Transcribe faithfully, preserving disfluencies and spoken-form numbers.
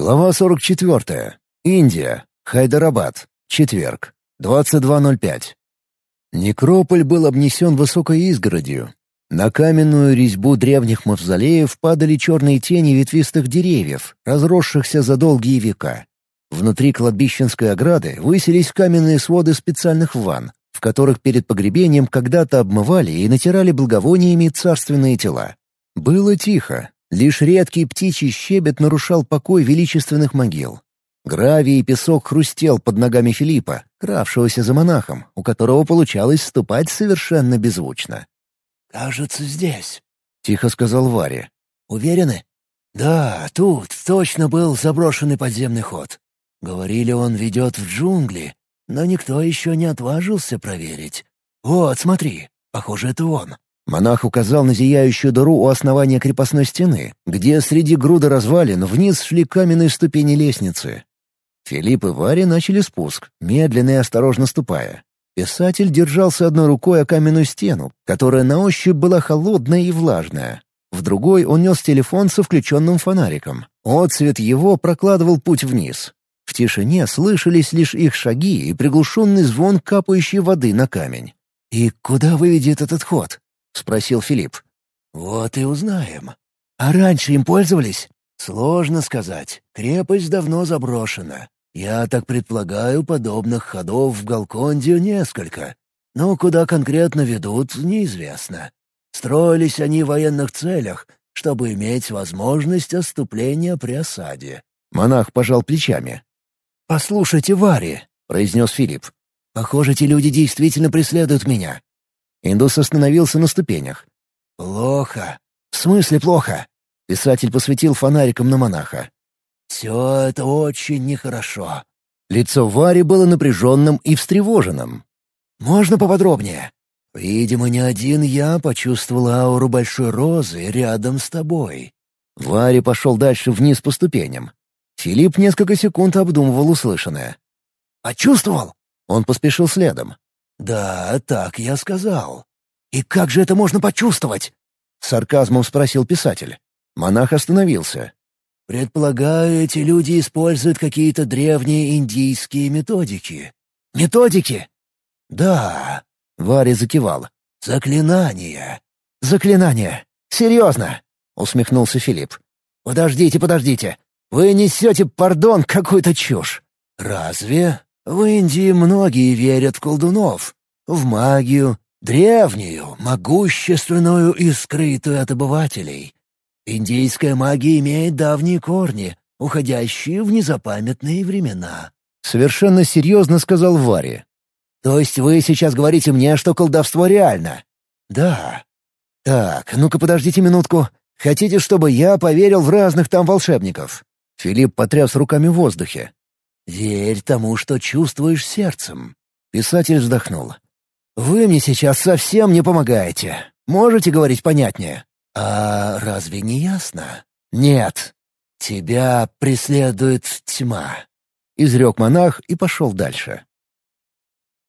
Глава сорок четвёртая. Индия. Хайдарабад. Четверг. двадцать два ноль пять. Некрополь был обнесен высокой изгородью. На каменную резьбу древних мавзолеев падали черные тени ветвистых деревьев, разросшихся за долгие века. Внутри кладбищенской ограды высились каменные своды специальных ванн, в которых перед погребением когда-то обмывали и натирали благовониями царственные тела. Было тихо. Лишь редкий птичий щебет нарушал покой величественных могил. Гравий и песок хрустел под ногами Филиппа, кравшегося за монахом, у которого получалось ступать совершенно беззвучно. «Кажется, здесь», — тихо сказал Варя. «Уверены?» «Да, тут точно был заброшенный подземный ход. Говорили, он ведет в джунгли, но никто еще не отважился проверить. Вот, смотри, похоже, это он». Монах указал на зияющую дыру у основания крепостной стены, где среди груды развалин вниз шли каменные ступени лестницы. Филипп и Варя начали спуск, медленно и осторожно ступая. Писатель держался одной рукой о каменную стену, которая на ощупь была холодная и влажная. В другой он нес телефон со включенным фонариком. Отсвет его прокладывал путь вниз. В тишине слышались лишь их шаги и приглушенный звон капающей воды на камень. «И куда выведет этот ход?» — спросил Филипп. «Вот и узнаем. А раньше им пользовались?» «Сложно сказать. Крепость давно заброшена. Я так предполагаю, подобных ходов в Галконде несколько. Но куда конкретно ведут, неизвестно. Строились они в военных целях, чтобы иметь возможность отступления при осаде». Монах пожал плечами. «Послушайте, Варя», — произнес Филипп. «Похоже, эти люди действительно преследуют меня». Индус остановился на ступенях. «Плохо». «В смысле плохо?» Писатель посветил фонариком на монаха. «Все это очень нехорошо». Лицо Вари было напряженным и встревоженным. «Можно поподробнее?» «Видимо, не один я почувствовал ауру большой розы рядом с тобой». Варя пошел дальше вниз по ступеням. Филипп несколько секунд обдумывал услышанное. «Почувствовал?» Он поспешил следом. «Да, так я сказал». «И как же это можно почувствовать?» — с сарказмом спросил писатель. Монах остановился. «Предполагаю, эти люди используют какие-то древние индийские методики». «Методики?» «Да», — Варя закивал. «Заклинания». «Заклинания? Серьезно?» — усмехнулся Филипп. «Подождите, подождите. Вы несете, пардон, какую-то чушь». «Разве? В Индии многие верят в колдунов, в магию, древнюю, могущественную и скрытую от обывателей. Индийская магия имеет давние корни, уходящие в незапамятные времена». Совершенно серьезно сказал Варя. «То есть вы сейчас говорите мне, что колдовство реально?» «Да». «Так, ну-ка подождите минутку. Хотите, чтобы я поверил в разных там волшебников?» Филипп потряс руками в воздухе. «Верь тому, что чувствуешь сердцем». Писатель вздохнул. «Вы мне сейчас совсем не помогаете. Можете говорить понятнее?» «А разве не ясно?» «Нет». «Тебя преследует тьма», — изрек монах и пошел дальше.